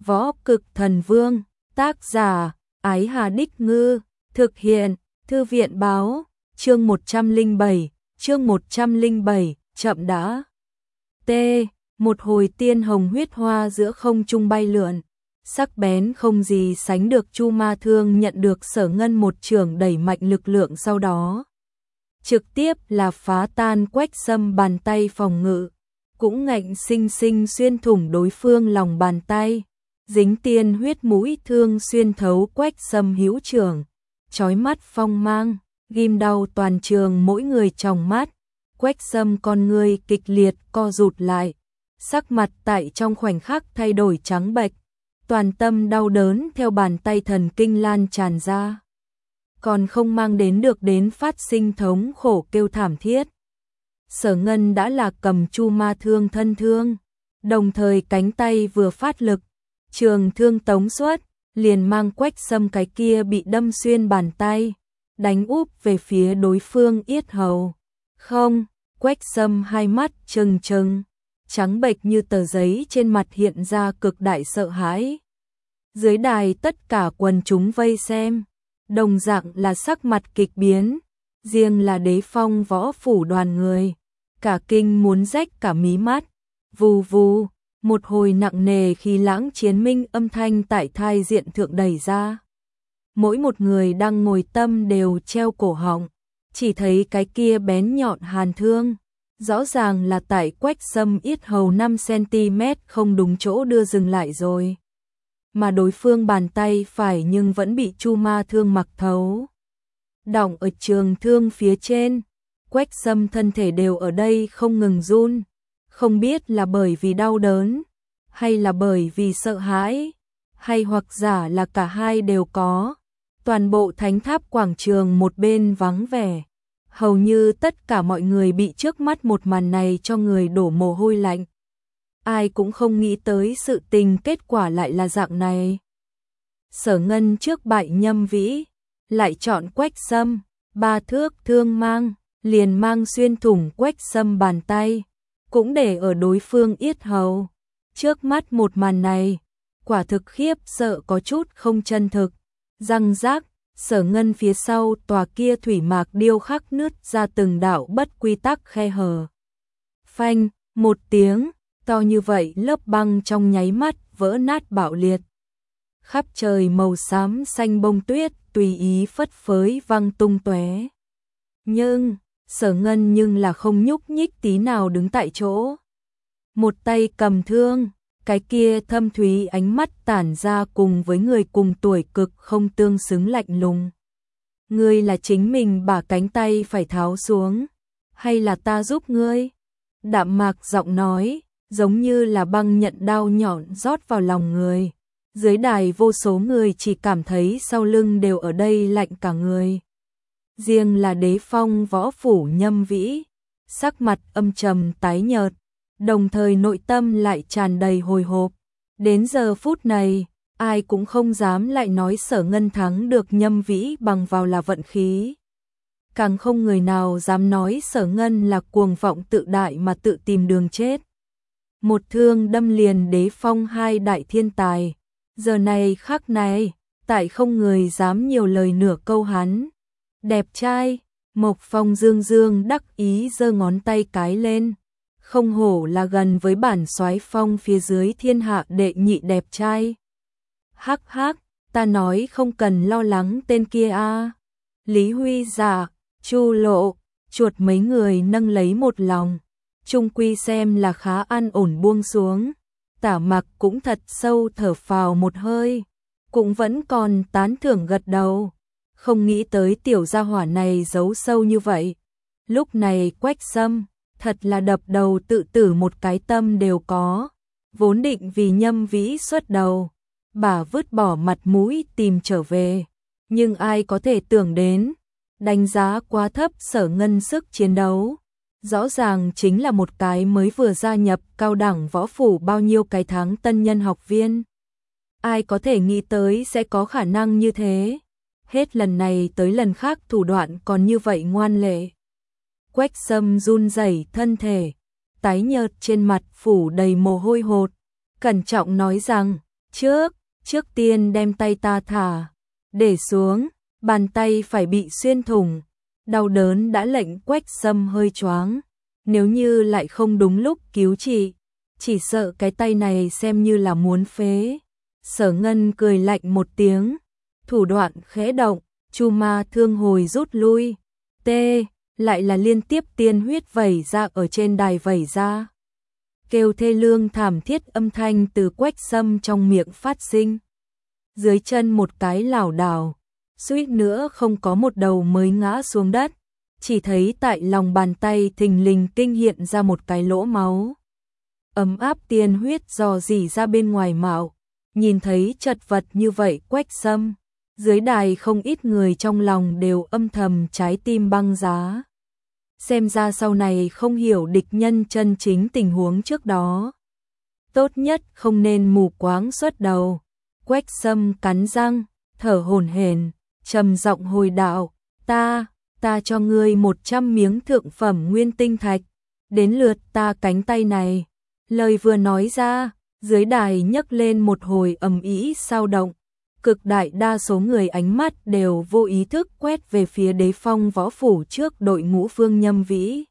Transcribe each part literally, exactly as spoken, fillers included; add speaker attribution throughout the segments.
Speaker 1: Võ Cực Thần Vương, tác giả, Ái Hà Đích Ngư, thực hiện, Thư viện Báo, chương một trăm lẻ bảy, chương một trăm lẻ bảy, chậm đã. T, một hồi tiên hồng huyết hoa giữa không trung bay lượn, sắc bén không gì sánh được. Chu Ma Thương nhận được Sở Ngân một chưởng đẩy mạnh lực lượng, sau đó trực tiếp là phá tan Quách Sâm bàn tay phòng ngự, cũng ngạnh sinh sinh xuyên thủng đối phương lòng bàn tay, dính tiên huyết mũi thương xuyên thấu Quách Sâm hữu trưởng, chói mắt phong mang, ghim đau toàn trường mỗi người trong mắt. Quách Sâm con người kịch liệt co rụt lại, sắc mặt tại trong khoảnh khắc thay đổi trắng bệch, toàn tâm đau đớn theo bàn tay thần kinh lan tràn ra, còn không mang đến được đến phát sinh thống khổ kêu thảm thiết. Sở Ngân đã là cầm Chu Ma Thương thân thương, đồng thời cánh tay vừa phát lực, trường thương tống xuất, liền mang Quách Sâm cái kia bị đâm xuyên bàn tay, đánh úp về phía đối phương yết hầu. Không, Quách Sâm hai mắt trừng trừng, trắng bệch như tờ giấy, trên mặt hiện ra cực đại sợ hãi. Dưới đài tất cả quần chúng vây xem, đồng dạng là sắc mặt kịch biến, riêng là Đế Phong võ phủ đoàn người, cả kinh muốn rách cả mí mắt. Vù vù, một hồi nặng nề khí lãng chiến minh âm thanh tại thai diện thượng đẩy ra. Mỗi một người đang ngồi tâm đều treo cổ họng, chỉ thấy cái kia bén nhọn hàn thương, rõ ràng là tại Quách Sâm yết hầu năm xăng-ti-mét không đúng chỗ đưa dừng lại rồi. Mà đối phương bàn tay phải nhưng vẫn bị Chu Ma Thương mặc thấu, đọng ở trường thương phía trên. Quách Sâm thân thể đều ở đây không ngừng run, không biết là bởi vì đau đớn, hay là bởi vì sợ hãi, hay hoặc giả là cả hai đều có. Toàn bộ thánh tháp quảng trường một bên vắng vẻ, hầu như tất cả mọi người bị trước mắt một màn này cho người đổ mồ hôi lạnh. Ai cũng không nghĩ tới sự tình kết quả lại là dạng này. Sở Ngân trước bại Nhâm Vĩ, lại chọn Quách Sâm, ba thước thương mang, liền mang xuyên thủng Quách Sâm bàn tay, cũng để ở đối phương yết hầu. Trước mắt một màn này, quả thực khiếp sợ có chút không chân thực. Răng rác, Sở Ngân phía sau tòa kia thủy mạc điêu khắc nứt ra từng đạo bất quy tắc khe hở. Phanh, một tiếng, to như vậy lớp băng trong nháy mắt vỡ nát bạo liệt. Khắp trời màu xám xanh bông tuyết tùy ý phất phới văng tung tóe. Nhưng, Sở Ngân nhưng là không nhúc nhích tí nào, đứng tại chỗ. Một tay cầm thương, cái kia thâm thúy ánh mắt tản ra cùng với người cùng tuổi cực không tương xứng lạnh lùng. Ngươi là chính mình bả cánh tay phải tháo xuống, hay là ta giúp ngươi? Đạm mạc giọng nói, giống như là băng nhận đao nhọn rót vào lòng người. Dưới đài vô số người chỉ cảm thấy sau lưng đều ở đây lạnh cả người. Riêng là Đế Phong võ phủ Nhâm Vĩ, sắc mặt âm trầm tái nhợt, đồng thời nội tâm lại tràn đầy hồi hộp. Đến giờ phút này, ai cũng không dám lại nói Sở Ngân thắng được Nhâm Vĩ bằng vào là vận khí. Càng không người nào dám nói Sở Ngân là cuồng vọng tự đại mà tự tìm đường chết. Một thương đâm liền Đế Phong hai đại thiên tài. Giờ này khắc này, tại không người dám nhiều lời nửa câu hắn. Đẹp trai, Mộc Phong dương dương đắc ý giơ ngón tay cái lên. Không hổ là gần với bản soái phong phía dưới thiên hạ đệ nhị đẹp trai. Hắc hắc, ta nói không cần lo lắng tên kia a. Lý Huy Giả, Chu Lộ, chuột mấy người nâng lấy một lòng. Trung quy xem là khá an ổn buông xuống. Tả Mặc cũng thật sâu thở phào một hơi, cũng vẫn còn tán thưởng gật đầu. Không nghĩ tới tiểu gia hỏa này giấu sâu như vậy. Lúc này Quách Sâm thật là đập đầu tự tử một cái tâm đều có. Vốn định vì Nhâm Vĩ xuất đầu, bà vứt bỏ mặt mũi tìm trở về. Nhưng ai có thể tưởng đến, đánh giá quá thấp Sở Ngân sức chiến đấu. Rõ ràng chính là một cái mới vừa gia nhập cao đẳng võ phủ bao nhiêu cái tháng tân nhân học viên. Ai có thể nghĩ tới sẽ có khả năng như thế. Hết lần này tới lần khác thủ đoạn còn như vậy ngoan lệ. Quách Sâm run rẩy thân thể, tái nhợt trên mặt phủ đầy mồ hôi hột, cẩn trọng nói rằng, trước, trước tiên đem tay ta thả, để xuống, bàn tay phải bị xuyên thủng, đau đớn đã lệnh Quách Sâm hơi choáng, nếu như lại không đúng lúc cứu trị, chỉ sợ cái tay này xem như là muốn phế. Sở Ngân cười lạnh một tiếng, thủ đoạn khẽ động, chu ma thương hồi rút lui, tê, lại là liên tiếp tiên huyết vẩy ra ở trên đài vẩy ra. Kêu thê lương thảm thiết âm thanh từ Quách Sâm trong miệng phát sinh. Dưới chân một cái lảo đảo, suýt nữa không có một đầu mới ngã xuống đất, chỉ thấy tại lòng bàn tay thình lình kinh hiện ra một cái lỗ máu. Ấm áp tiên huyết dò dỉ ra bên ngoài mạo, nhìn thấy chật vật như vậy Quách Sâm, dưới đài không ít người trong lòng đều âm thầm trái tim băng giá. Xem ra sau này không hiểu địch nhân chân chính tình huống trước đó. Tốt nhất không nên mù quáng xuất đầu. Quách Sâm cắn răng, thở hổn hển, trầm giọng hồi đạo, ta, ta cho ngươi một trăm miếng thượng phẩm nguyên tinh thạch, đến lượt ta cánh tay này. Lời vừa nói ra, dưới đài nhấc lên một hồi ầm ĩ sao động, cực đại đa số người ánh mắt đều vô ý thức quét về phía Đế Phong võ phủ trước đội ngũ Phương Nhâm Vĩ.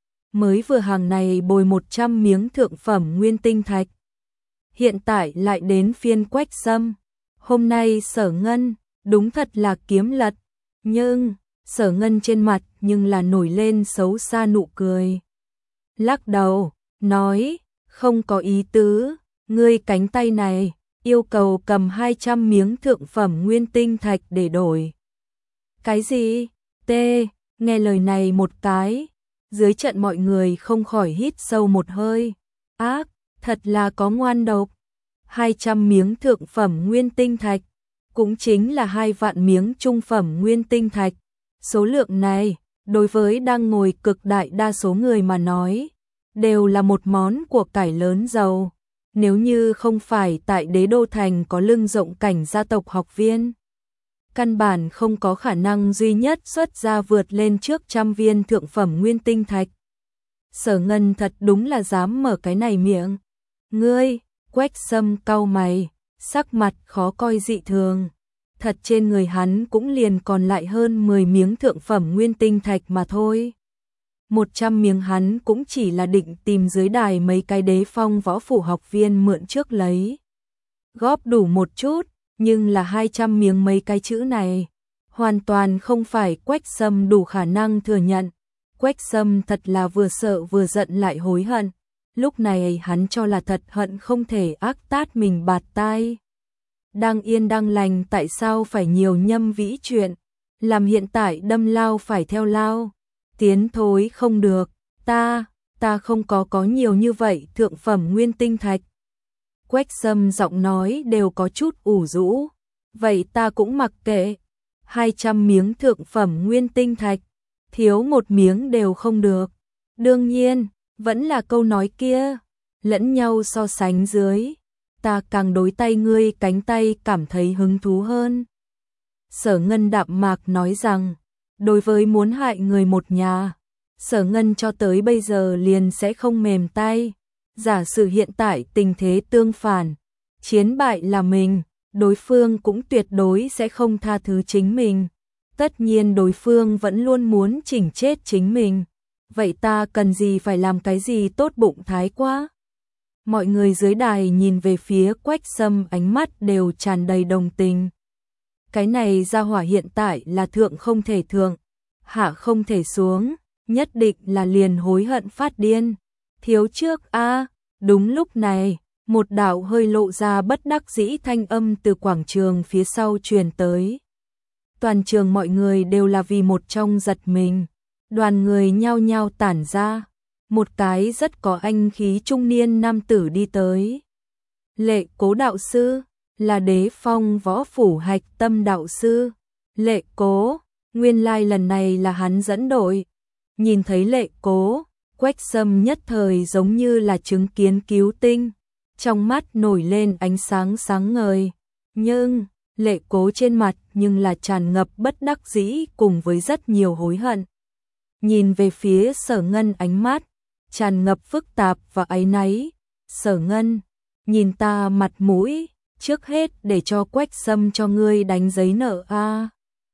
Speaker 1: Mới vừa hàng này bồi một trăm miếng thượng phẩm nguyên tinh thạch. Hiện tại lại đến phiên Quách Sâm. Hôm nay Sở Ngân, đúng thật là kiếm lật. Nhưng, Sở Ngân trên mặt nhưng là nổi lên xấu xa nụ cười. Lắc đầu, nói, không có ý tứ, ngươi cánh tay này, yêu cầu cầm hai trăm miếng thượng phẩm nguyên tinh thạch để đổi. Cái gì? Tê, nghe lời này một cái, dưới trận mọi người không khỏi hít sâu một hơi. Ác, thật là có ngoan độc. hai trăm miếng thượng phẩm nguyên tinh thạch, cũng chính là hai vạn miếng trung phẩm nguyên tinh thạch. Số lượng này, đối với đang ngồi cực đại đa số người mà nói, đều là một món của cải lớn giàu. Nếu như không phải tại Đế Đô Thành có lưng rộng cảnh gia tộc học viên, căn bản không có khả năng duy nhất xuất ra vượt lên trước trăm viên thượng phẩm nguyên tinh thạch. Sở Ngân thật đúng là dám mở cái này miệng. Ngươi, Quách Sâm cau mày, sắc mặt khó coi dị thường. Thật trên người hắn cũng liền còn lại hơn mười miếng thượng phẩm nguyên tinh thạch mà thôi. một trăm miếng hắn cũng chỉ là định tìm dưới đài mấy cái Đế Phong võ phủ học viên mượn trước lấy. Góp đủ một chút, nhưng là hai trăm miếng mấy cái chữ này, hoàn toàn không phải Quách Sâm đủ khả năng thừa nhận. Quách Sâm thật là vừa sợ vừa giận lại hối hận. Lúc này hắn cho là thật hận không thể ác tát mình bạt tai. Đang yên đang lành tại sao phải nhiều Nhâm Vĩ chuyện, làm hiện tại đâm lao phải theo lao. Tiến thối không được, ta, ta không có có nhiều như vậy thượng phẩm nguyên tinh thạch. Quách Sâm giọng nói đều có chút ủ rũ, vậy ta cũng mặc kệ, hai trăm miếng thượng phẩm nguyên tinh thạch, thiếu một miếng đều không được. Đương nhiên, vẫn là câu nói kia, lẫn nhau so sánh dưới, ta càng đối tay ngươi cánh tay cảm thấy hứng thú hơn. Sở Ngân đạm mạc nói rằng, đối với muốn hại người một nhà, Sở Ngân cho tới bây giờ liền sẽ không mềm tay. Giả sử hiện tại tình thế tương phản, chiến bại là mình, đối phương cũng tuyệt đối sẽ không tha thứ chính mình. Tất nhiên đối phương vẫn luôn muốn chỉnh chết chính mình. Vậy ta cần gì phải làm cái gì tốt bụng thái quá? Mọi người dưới đài nhìn về phía Quách Sâm ánh mắt đều tràn đầy đồng tình. Cái này gia hỏa hiện tại là thượng không thể thượng, hạ không thể xuống, nhất định là liền hối hận phát điên. Thiếu trước a à, đúng lúc này, một đạo hơi lộ ra bất đắc dĩ thanh âm từ quảng trường phía sau truyền tới. Toàn trường mọi người đều là vì một trong giật mình, đoàn người nhao nhao tản ra, một cái rất có anh khí trung niên nam tử đi tới. Lệ Cố đạo sư, là Đế Phong võ phủ hạch tâm đạo sư. Lệ Cố, nguyên lai lần này là hắn dẫn đội. Nhìn thấy Lệ Cố, Quách Sâm nhất thời giống như là chứng kiến cứu tinh, trong mắt nổi lên ánh sáng sáng ngời. Nhưng, Lệ Cố trên mặt nhưng là tràn ngập bất đắc dĩ cùng với rất nhiều hối hận. Nhìn về phía Sở Ngân ánh mắt, tràn ngập phức tạp và áy náy. Sở Ngân, nhìn ta mặt mũi, trước hết để cho Quách Sâm cho ngươi đánh giấy nợ a.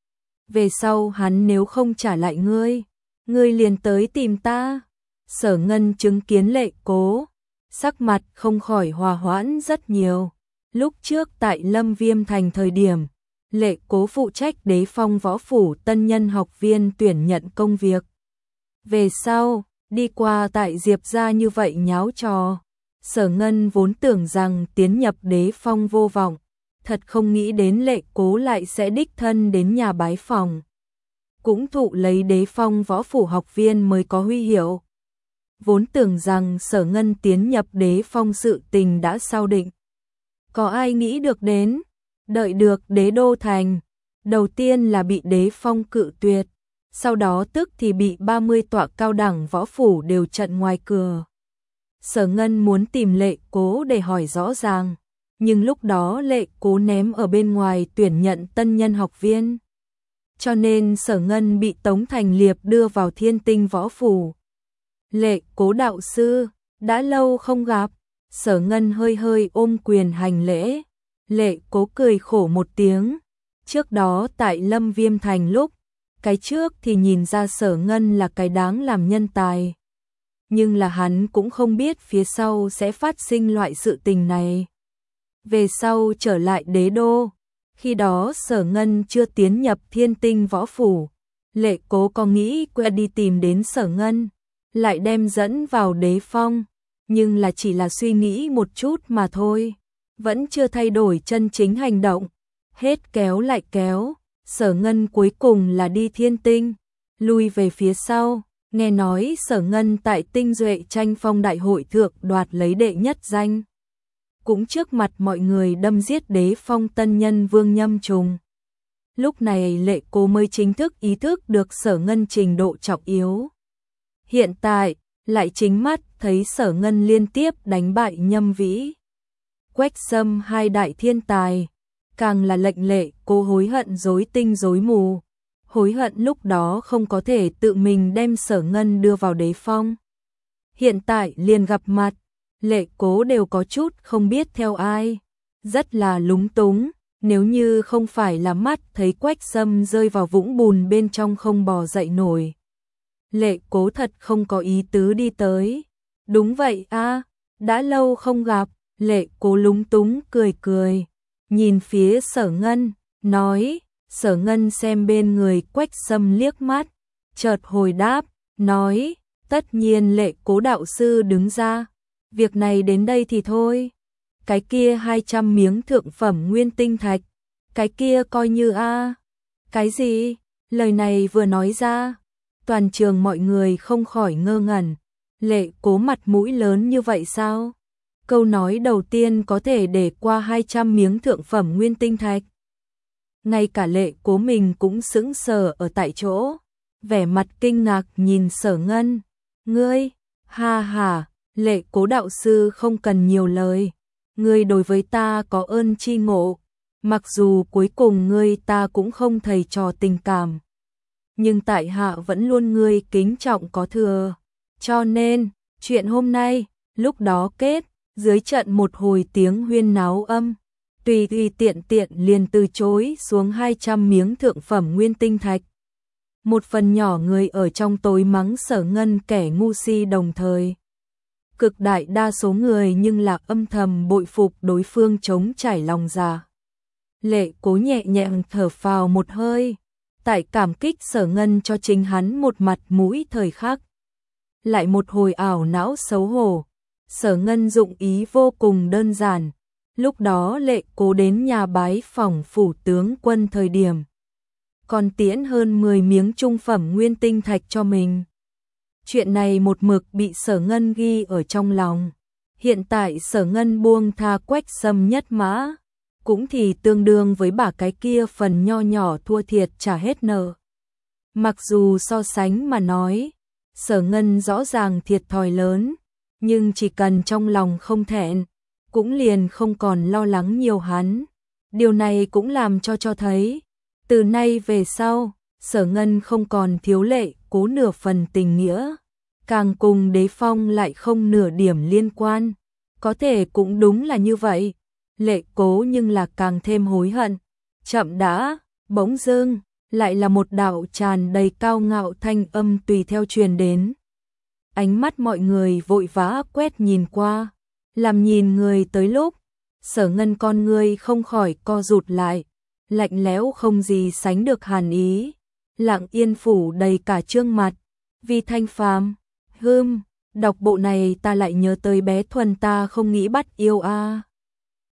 Speaker 1: Về sau hắn nếu không trả lại ngươi, ngươi liền tới tìm ta. Sở Ngân chứng kiến Lệ Cố, sắc mặt không khỏi hòa hoãn rất nhiều. Lúc trước tại Lâm Viêm Thành thời điểm, Lệ Cố phụ trách Đế Phong võ phủ tân nhân học viên tuyển nhận công việc. Về sau, đi qua tại Diệp gia như vậy nháo trò. Sở Ngân vốn tưởng rằng tiến nhập Đế Phong vô vọng, thật không nghĩ đến Lệ Cố lại sẽ đích thân đến nhà bái phòng. Cũng thụ lấy Đế Phong võ phủ học viên mới có huy hiệu. Vốn tưởng rằng Sở Ngân tiến nhập Đế Phong sự tình đã xác định. Có ai nghĩ được đến, đợi được Đế Đô Thành, đầu tiên là bị Đế Phong cự tuyệt, sau đó tức thì bị ba mươi tọa cao đẳng võ phủ đều chặn ngoài cửa. Sở Ngân muốn tìm Lệ Cố để hỏi rõ ràng, nhưng lúc đó Lệ Cố ném ở bên ngoài tuyển nhận tân nhân học viên. Cho nên Sở Ngân bị Tống Thành Liệp đưa vào Thiên Tinh võ phủ. Lệ Cố đạo sư, đã lâu không gặp. Sở Ngân hơi hơi ôm quyền hành lễ. Lệ Cố cười khổ một tiếng. Trước đó tại Lâm Viêm Thành lúc, cái trước thì nhìn ra Sở Ngân là cái đáng làm nhân tài. Nhưng là hắn cũng không biết phía sau sẽ phát sinh loại sự tình này. Về sau trở lại Đế Đô, khi đó Sở Ngân chưa tiến nhập Thiên Tinh võ phủ. Lệ Cố có nghĩ quay đi tìm đến Sở Ngân, lại đem dẫn vào Đế Phong, nhưng là chỉ là suy nghĩ một chút mà thôi, vẫn chưa thay đổi chân chính hành động. Hết kéo lại kéo, Sở Ngân cuối cùng là đi Thiên Tinh, lui về phía sau, nghe nói Sở Ngân tại Tinh Duệ tranh phong đại hội thượng đoạt lấy đệ nhất danh. Cũng trước mặt mọi người đâm giết Đế Phong tân nhân Vương Nhâm Trùng. Lúc này Lệ Cố mới chính thức ý thức được Sở Ngân trình độ trọng yếu. Hiện tại, lại chính mắt thấy Sở Ngân liên tiếp đánh bại Nhâm Vĩ, Quách Sâm hai đại thiên tài, càng là lệnh Lệ Cố hối hận rối tinh rối mù, hối hận lúc đó không có thể tự mình đem Sở Ngân đưa vào Đế Phong. Hiện tại liền gặp mặt, Lệ Cố đều có chút không biết theo ai, rất là lúng túng, nếu như không phải là mắt thấy Quách Sâm rơi vào vũng bùn bên trong không bò dậy nổi. Lệ Cố thật không có ý tứ đi tới. Đúng vậy a, đã lâu không gặp. Lệ Cố lúng túng cười cười, nhìn phía Sở Ngân, nói. Sở Ngân xem bên người Quách Sâm liếc mắt, chợt hồi đáp, nói, tất nhiên Lệ Cố đạo sư đứng ra, việc này đến đây thì thôi. Cái kia hai trăm miếng thượng phẩm nguyên tinh thạch, cái kia coi như a. Cái gì? Lời này vừa nói ra, toàn trường mọi người không khỏi ngơ ngẩn. Lệ Cố mặt mũi lớn như vậy sao? Câu nói đầu tiên có thể để qua hai trăm miếng thượng phẩm nguyên tinh thạch. Ngay cả Lệ Cố mình cũng sững sờ ở tại chỗ, vẻ mặt kinh ngạc nhìn Sở Ngân. Ngươi, ha ha, Lệ Cố đạo sư không cần nhiều lời, ngươi đối với ta có ơn chi ngộ, mặc dù cuối cùng ngươi ta cũng không thầy trò tình cảm, nhưng tại hạ vẫn luôn ngươi kính trọng có thừa, cho nên, chuyện hôm nay, lúc đó kết, dưới trận một hồi tiếng huyên náo âm, tùy tùy tiện tiện liền từ chối xuống hai trăm miếng thượng phẩm nguyên tinh thạch. Một phần nhỏ người ở trong tối mắng Sở Ngân kẻ ngu si đồng thời. Cực đại đa số người nhưng là âm thầm bội phục đối phương chống trải lòng dạ. Lệ Cố nhẹ nhàng thở phào một hơi, tại cảm kích Sở Ngân cho chính hắn một mặt mũi thời khắc. Lại một hồi ảo não xấu hổ, Sở Ngân dụng ý vô cùng đơn giản. Lúc đó Lệ Cố đến nhà bái phòng phủ tướng quân thời điểm, còn tiễn hơn mười miếng trung phẩm nguyên tinh thạch cho mình. Chuyện này một mực bị Sở Ngân ghi ở trong lòng. Hiện tại Sở Ngân buông tha Quách Sâm nhất mã, cũng thì tương đương với bả cái kia phần nho nhỏ thua thiệt trả hết nợ. Mặc dù so sánh mà nói, Sở Ngân rõ ràng thiệt thòi lớn, nhưng chỉ cần trong lòng không thẹn, cũng liền không còn lo lắng nhiều hắn. Điều này cũng làm cho cho thấy, từ nay về sau, Sở Ngân không còn thiếu Lệ Cố nửa phần tình nghĩa, càng cùng Đế Phong lại không nửa điểm liên quan. Có thể cũng đúng là như vậy, Lệ Cố nhưng là càng thêm hối hận. Chậm đã, bỗng dưng, lại là một đạo tràn đầy cao ngạo thanh âm tùy theo truyền đến. Ánh mắt mọi người vội vã quét nhìn qua, làm nhìn người tới lúc, Sở Ngân con ngươi không khỏi co rụt lại, lạnh lẽo không gì sánh được hàn ý, lặng yên phủ đầy cả trương mặt. Vi Thanh Phàm, hưm, đọc bộ này ta lại nhớ tới bé Thuần ta không nghĩ bắt yêu a.